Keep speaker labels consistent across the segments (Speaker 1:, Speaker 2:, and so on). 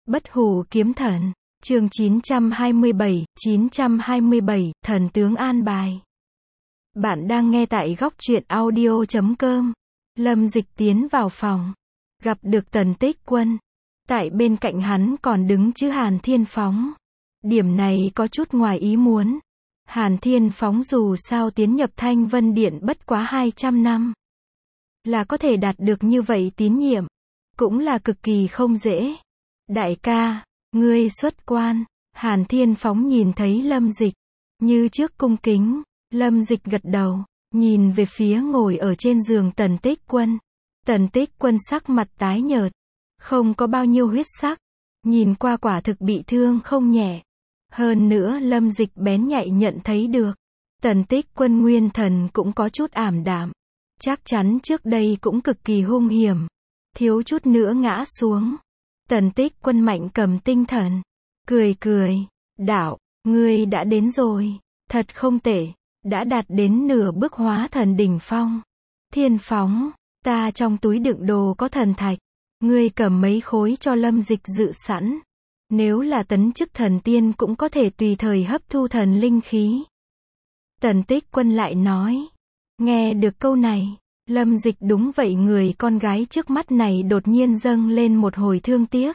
Speaker 1: Bất hủ kiếm thần, chương 927, thần tướng an bài. Bạn đang nghe tại góc truyện audio.com. Lâm Dịch tiến vào phòng, gặp được Tần Tích Quân. Tại bên cạnh hắn còn đứng chữ Hàn Thiên Phóng. Điểm này có chút ngoài ý muốn. Hàn Thiên Phóng dù sao tiến nhập Thanh Vân Điện bất quá 200 năm. Là có thể đạt được như vậy tín nhiệm. Cũng là cực kỳ không dễ. Đại ca, ngươi xuất quan. Hàn Thiên Phóng nhìn thấy Lâm Dịch. Như trước cung kính. Lâm Dịch gật đầu. Nhìn về phía ngồi ở trên giường Tần Tích Quân. Tần Tích Quân sắc mặt tái nhợt. Không có bao nhiêu huyết sắc. Nhìn qua quả thực bị thương không nhẹ. Hơn nữa Lâm Dịch bén nhạy nhận thấy được. Tần Tích Quân nguyên thần cũng có chút ảm đạm. Chắc chắn trước đây cũng cực kỳ hung hiểm. Thiếu chút nữa ngã xuống. Tần Tích Quân mạnh cầm tinh thần. Cười. Đạo, ngươi đã đến rồi. Thật không tệ. Đã đạt đến nửa bước hóa thần đỉnh phong. Thiên Phóng, ta trong túi đựng đồ có thần thạch. Ngươi cầm mấy khối cho Lâm Dịch dự sẵn. Nếu là tấn chức thần tiên cũng có thể tùy thời hấp thu thần linh khí. Tần Tích Quân lại nói. Nghe được câu này, Lâm Dịch đúng vậy, người con gái trước mắt này đột nhiên dâng lên một hồi thương tiếc.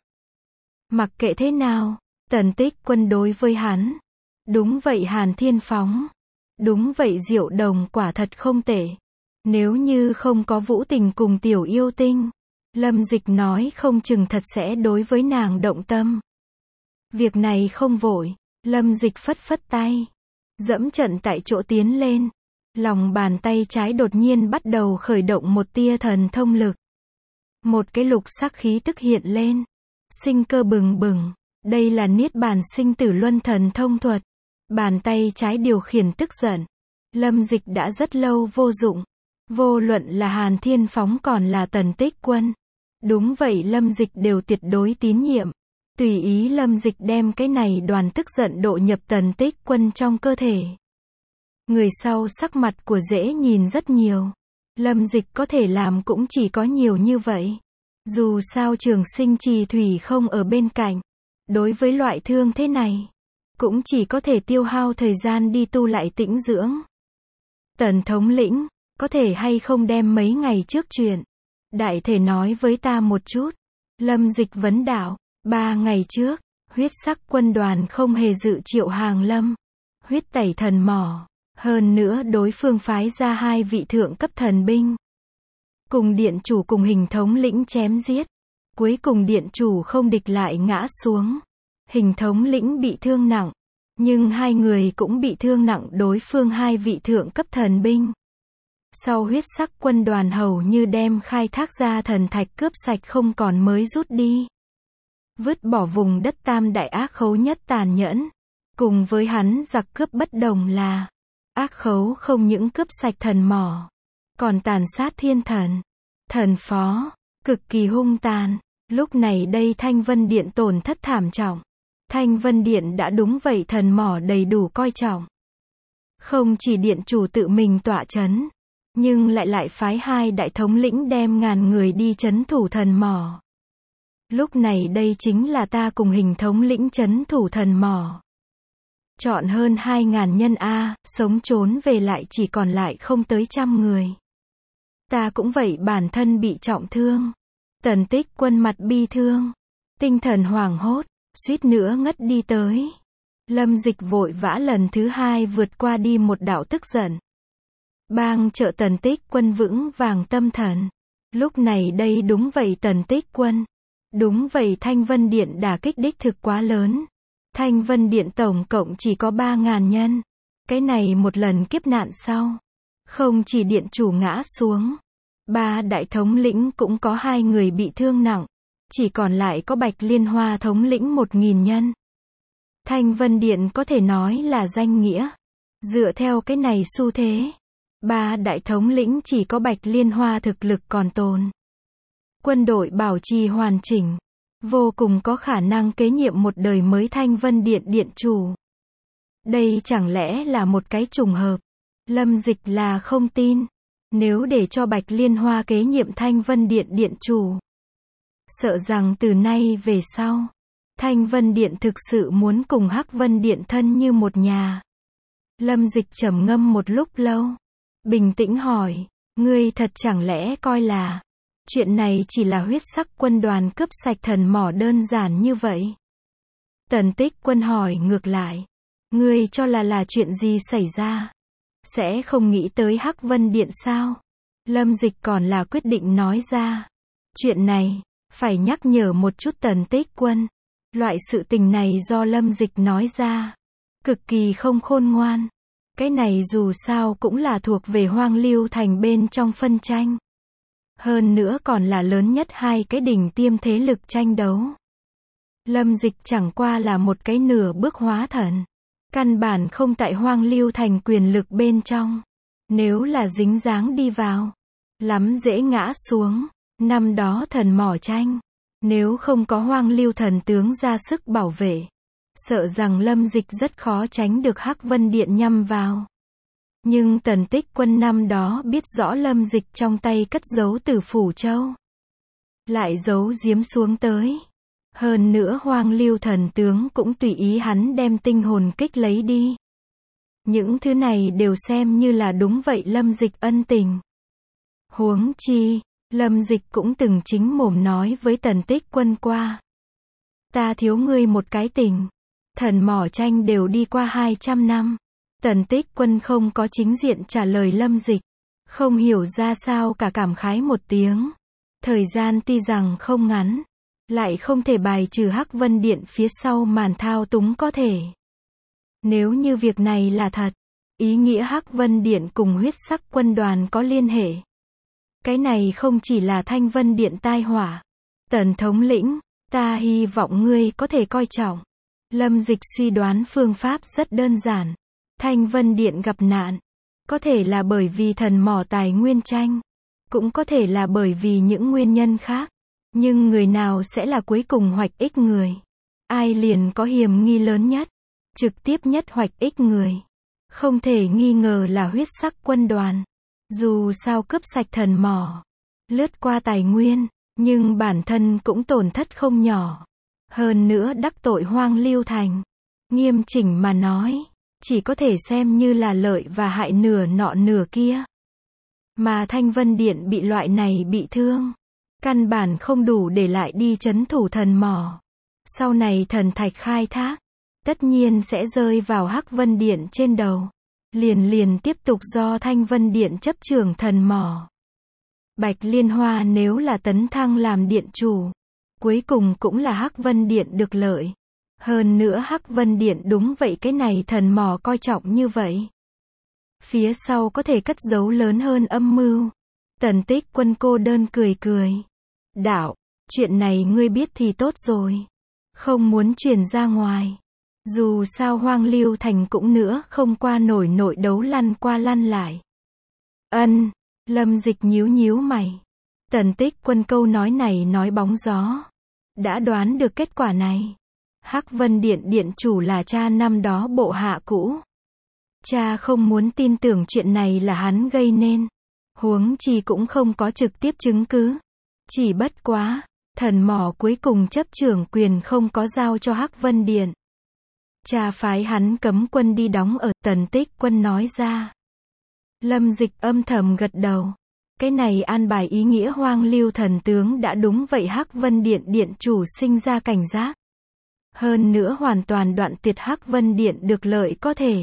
Speaker 1: Mặc kệ thế nào, Tần Tích Quân đối với hắn. Đúng vậy Hàn Thiên Phóng. Đúng vậy Diệu Đồng quả thật không tệ. Nếu như không có Vũ Tình cùng Tiểu Yêu Tinh, Lâm Dịch nói không chừng thật sẽ đối với nàng động tâm. Việc này không vội. Lâm Dịch phất phất tay. Dẫm trận tại chỗ tiến lên. Lòng bàn tay trái đột nhiên bắt đầu khởi động một tia thần thông lực. Một cái lục sắc khí tức hiện lên. Sinh cơ bừng bừng. Đây là Niết Bàn Sinh Tử Luân thần thông thuật. Bàn tay trái điều khiển tức giận. Lâm Dịch đã rất lâu vô dụng. Vô luận là Hàn Thiên Phóng còn là Tần Tích Quân. Đúng vậy Lâm Dịch đều tuyệt đối tín nhiệm. Tùy ý Lâm Dịch đem cái này đoàn tức giận độ nhập Tần Tích Quân trong cơ thể. Người sau sắc mặt của dễ nhìn rất nhiều. Lâm Dịch có thể làm cũng chỉ có nhiều như vậy. Dù sao Trường Sinh Trì Thủy không ở bên cạnh. Đối với loại thương thế này, cũng chỉ có thể tiêu hao thời gian đi tu lại tĩnh dưỡng. Tần thống lĩnh, có thể hay không đem mấy ngày trước chuyện đại thể nói với ta một chút. Lâm Dịch vấn đạo. 3 ngày trước, huyết sắc quân đoàn không hề dự triệu hàng lâm. Huyết tẩy thần mỏ. Hơn nữa đối phương phái ra 2 vị thượng cấp thần binh. Cùng điện chủ cùng hình thống lĩnh chém giết. Cuối cùng điện chủ không địch lại ngã xuống. Hình thống lĩnh bị thương nặng. Nhưng 2 người cũng bị thương nặng đối phương 2 vị thượng cấp thần binh. Sau huyết sắc quân đoàn hầu như đem khai thác ra thần thạch cướp sạch không còn mới rút đi. Vứt bỏ vùng đất tam đại ác khấu nhất tàn nhẫn. Cùng với hắn giặc cướp bất đồng là ác khấu không những cướp sạch thần mỏ, còn tàn sát thiên thần, thần phó, cực kỳ hung tàn. Lúc này đây Thanh Vân Điện tổn thất thảm trọng. Thanh Vân Điện đã đúng vậy thần mỏ đầy đủ coi trọng. Không chỉ điện chủ tự mình tọa chấn, nhưng lại phái 2 đại thống lĩnh đem ngàn người đi trấn thủ thần mỏ. Lúc này đây chính là ta cùng hình thống lĩnh trấn thủ thần mỏ. Chọn hơn 2.000 nhân sống trốn về lại chỉ còn lại không tới 100 người. Ta cũng vậy bản thân bị trọng thương. Tần Tích Quân mặt bi thương. Tinh thần hoảng hốt, suýt nữa ngất đi tới. Lâm Dịch vội vã lần thứ 2 vượt qua đi một đạo tức giận. Bang trợ Tần Tích Quân vững vàng tâm thần. Lúc này đây đúng vậy Tần Tích Quân. Đúng vậy Thanh Vân Điện đả kích đích thực quá lớn. Thanh Vân Điện tổng cộng chỉ có 3.000 nhân. Cái này một lần kiếp nạn sau. Không chỉ điện chủ ngã xuống. 3 đại thống lĩnh cũng có 2 người bị thương nặng. Chỉ còn lại có Bạch Liên Hoa thống lĩnh 1.000 nhân. Thanh Vân Điện có thể nói là danh nghĩa. Dựa theo cái này xu thế. 3 đại thống lĩnh chỉ có Bạch Liên Hoa thực lực còn tồn. Quân đội bảo trì hoàn chỉnh. Vô cùng có khả năng kế nhiệm một đời mới Thanh Vân Điện điện chủ. Đây chẳng lẽ là một cái trùng hợp? Lâm Dịch là không tin. Nếu để cho Bạch Liên Hoa kế nhiệm Thanh Vân Điện điện chủ, sợ rằng từ nay về sau, Thanh Vân Điện thực sự muốn cùng Hắc Vân Điện thân như một nhà. Lâm Dịch trầm ngâm một lúc lâu, bình tĩnh hỏi, ngươi thật chẳng lẽ coi là chuyện này chỉ là huyết sắc quân đoàn cướp sạch thần mỏ đơn giản như vậy? Tần Tích Quân hỏi ngược lại, ngươi cho là chuyện gì xảy ra? Sẽ không nghĩ tới Hắc Vân Điện sao? Lâm Dịch còn là quyết định nói ra. Chuyện này, phải nhắc nhở một chút Tần Tích Quân. Loại sự tình này do Lâm Dịch nói ra, cực kỳ không khôn ngoan. Cái này dù sao cũng là thuộc về Hoang Lưu Thành bên trong phân tranh. Hơn nữa còn là lớn nhất hai cái đỉnh tiêm thế lực tranh đấu. Lâm Dịch chẳng qua là một cái nửa bước hóa thần. Căn bản không tại Hoang Lưu Thành quyền lực bên trong. Nếu là dính dáng đi vào, lắm dễ ngã xuống. Năm đó thần mỏ tranh, nếu không có Hoang Lưu thần tướng ra sức bảo vệ, sợ rằng Lâm Dịch rất khó tránh được Hắc Vân Điện nhằm vào. Nhưng Tần Tích Quân năm đó biết rõ Lâm Dịch trong tay cất giấu Tử Phủ Châu, lại giấu giếm xuống tới. Hơn nữa Hoang Lưu thần tướng cũng tùy ý hắn đem tinh hồn kích lấy đi. Những thứ này đều xem như là đúng vậy Lâm Dịch ân tình. Huống chi, Lâm Dịch cũng từng chính mồm nói với Tần Tích Quân qua. Ta thiếu ngươi một cái tình. Thần mỏ tranh đều đi qua 200 năm. Tần Tích Quân không có chính diện trả lời Lâm Dịch. Không hiểu ra sao cả cảm khái một tiếng. Thời gian tuy rằng không ngắn, lại không thể bài trừ Hắc Vân Điện phía sau màn thao túng có thể. Nếu như việc này là thật, ý nghĩa Hắc Vân Điện cùng huyết sắc quân đoàn có liên hệ. Cái này không chỉ là Thanh Vân Điện tai họa. Tần thống lĩnh, ta hy vọng ngươi có thể coi trọng. Lâm Dịch suy đoán phương pháp rất đơn giản. Thanh Vân Điện gặp nạn, có thể là bởi vì thần mỏ tài nguyên tranh, cũng có thể là bởi vì những nguyên nhân khác. Nhưng người nào sẽ là cuối cùng hoạch ích người? Ai liền có hiểm nghi lớn nhất, trực tiếp nhất hoạch ích người? Không thể nghi ngờ là huyết sắc quân đoàn. Dù sao cướp sạch thần mỏ, lướt qua tài nguyên, nhưng bản thân cũng tổn thất không nhỏ. Hơn nữa đắc tội Hoang Lưu Thành. Nghiêm chỉnh mà nói, chỉ có thể xem như là lợi và hại nửa nọ nửa kia. Mà Thanh Vân Điện bị loại này bị thương, căn bản không đủ để lại đi trấn thủ thần mỏ. Sau này thần thạch khai thác, tất nhiên sẽ rơi vào Hắc Vân Điện trên đầu. Liền tiếp tục do Thanh Vân Điện chấp trưởng thần mỏ. Bạch Liên Hoa nếu là tấn thăng làm điện chủ, cuối cùng cũng là Hắc Vân Điện được lợi. Hơn nữa Hắc Vân Điện đúng vậy cái này thần mỏ coi trọng như vậy. Phía sau có thể cất giấu lớn hơn âm mưu. Tần Tích Quân cô đơn cười cười. Đạo, chuyện này ngươi biết thì tốt rồi. Không muốn truyền ra ngoài. Dù sao Hoang Lưu Thành cũng nữa không qua nổi nội đấu lăn qua lăn lại. Ân, Lâm Dịch nhíu mày. Tần Tích Quân câu nói này nói bóng gió. Đã đoán được kết quả này. Hắc Vân Điện điện chủ là cha năm đó bộ hạ cũ. Cha không muốn tin tưởng chuyện này là hắn gây nên. Huống chi cũng không có trực tiếp chứng cứ. Chỉ bất quá, thần mỏ cuối cùng chấp trưởng quyền không có giao cho Hắc Vân Điện. Cha phái hắn cấm quân đi đóng ở. Tần Tích Quân nói ra. Lâm Dịch âm thầm gật đầu. Cái này an bài ý nghĩa Hoang Lưu thần tướng đã đúng vậy. Hắc Vân Điện điện chủ sinh ra cảnh giác. Hơn nữa hoàn toàn đoạn tuyệt Hắc Vân Điện được lợi có thể.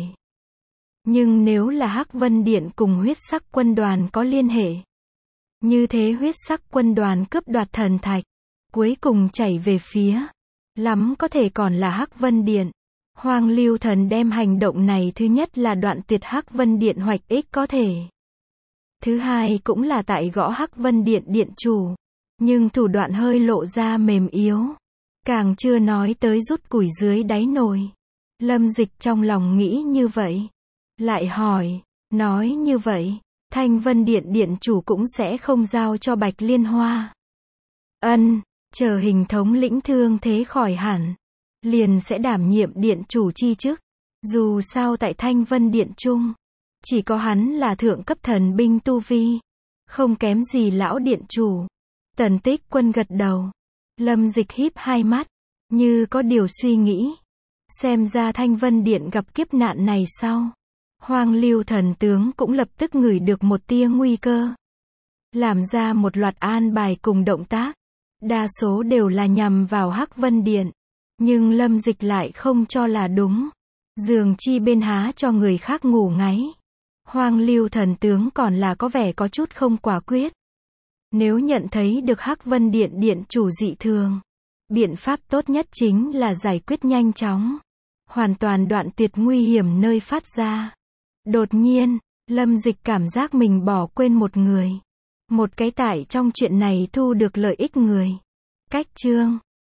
Speaker 1: Nhưng nếu là Hắc Vân Điện cùng huyết sắc quân đoàn có liên hệ, như thế huyết sắc quân đoàn cướp đoạt thần thạch, cuối cùng chảy về phía, lắm có thể còn là Hắc Vân Điện. Hoang Lưu thần đem hành động này thứ nhất là đoạn tuyệt Hắc Vân Điện hoạch ích có thể. Thứ hai cũng là tại gõ Hắc Vân Điện điện chủ. Nhưng thủ đoạn hơi lộ ra mềm yếu. Càng chưa nói tới rút củi dưới đáy nồi. Lâm Dịch trong lòng nghĩ như vậy. Lại hỏi, nói như vậy, Thanh Vân Điện điện chủ cũng sẽ không giao cho Bạch Liên Hoa. Ân, chờ hình thống lĩnh thương thế khỏi hẳn, liền sẽ đảm nhiệm điện chủ chi chức. Dù sao tại Thanh Vân Điện chung, chỉ có hắn là thượng cấp thần binh tu vi, không kém gì lão điện chủ. Tần Tích Quân gật đầu. Lâm Dịch híp hai mắt, Như có điều suy nghĩ. Xem ra Thanh Vân Điện gặp kiếp nạn này sau. Hoang Lưu thần tướng cũng lập tức ngửi được một tia nguy cơ. Làm ra một loạt an bài cùng động tác. Đa số đều là nhằm vào Hắc Vân Điện. Nhưng Lâm Dịch lại không cho là đúng. Giường chi bên há cho người khác ngủ ngáy. Hoang Lưu thần tướng còn là có vẻ có chút không quả quyết. Nếu nhận thấy được Hắc Vân Điện điện chủ dị thường, biện pháp tốt nhất chính là giải quyết nhanh chóng. Hoàn toàn đoạn tuyệt nguy hiểm nơi phát ra. Đột nhiên, Lâm Dịch cảm giác mình bỏ quên một người. Một cái tại trong chuyện này thu được lợi ích người. Cách chương